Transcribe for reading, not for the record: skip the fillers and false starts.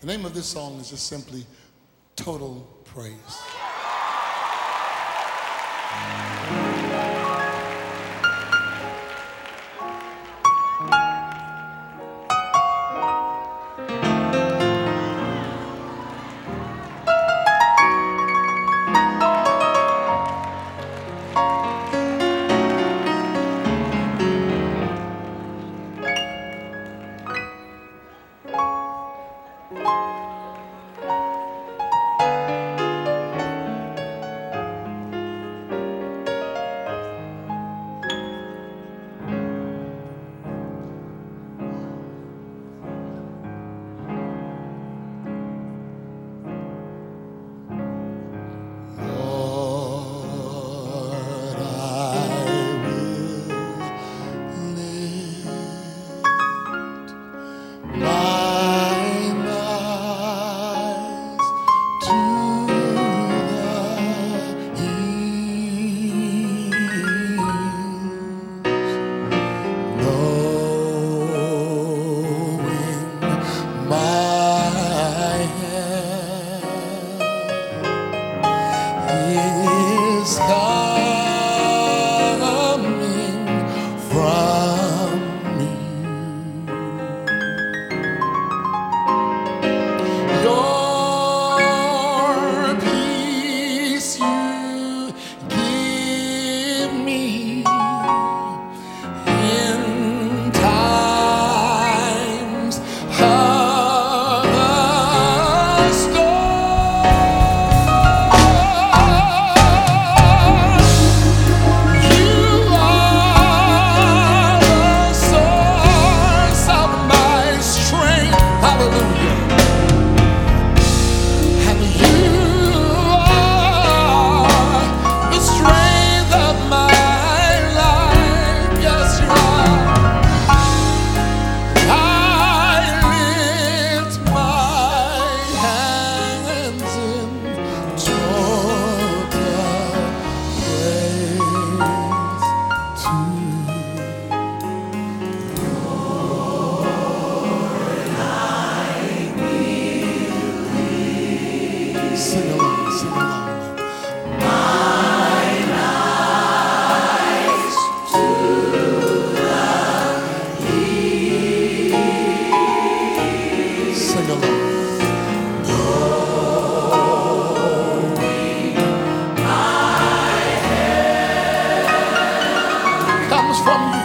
The name of this song is just simply Total Praise. Is coming from you. Your peace you give me in times of the storm. You are the source of my strength. Hallelujah. And you are the strength of my life. Yes, you are. I lift my hands in total praise to you. Sing along, sing along. Sing along. Comes from you.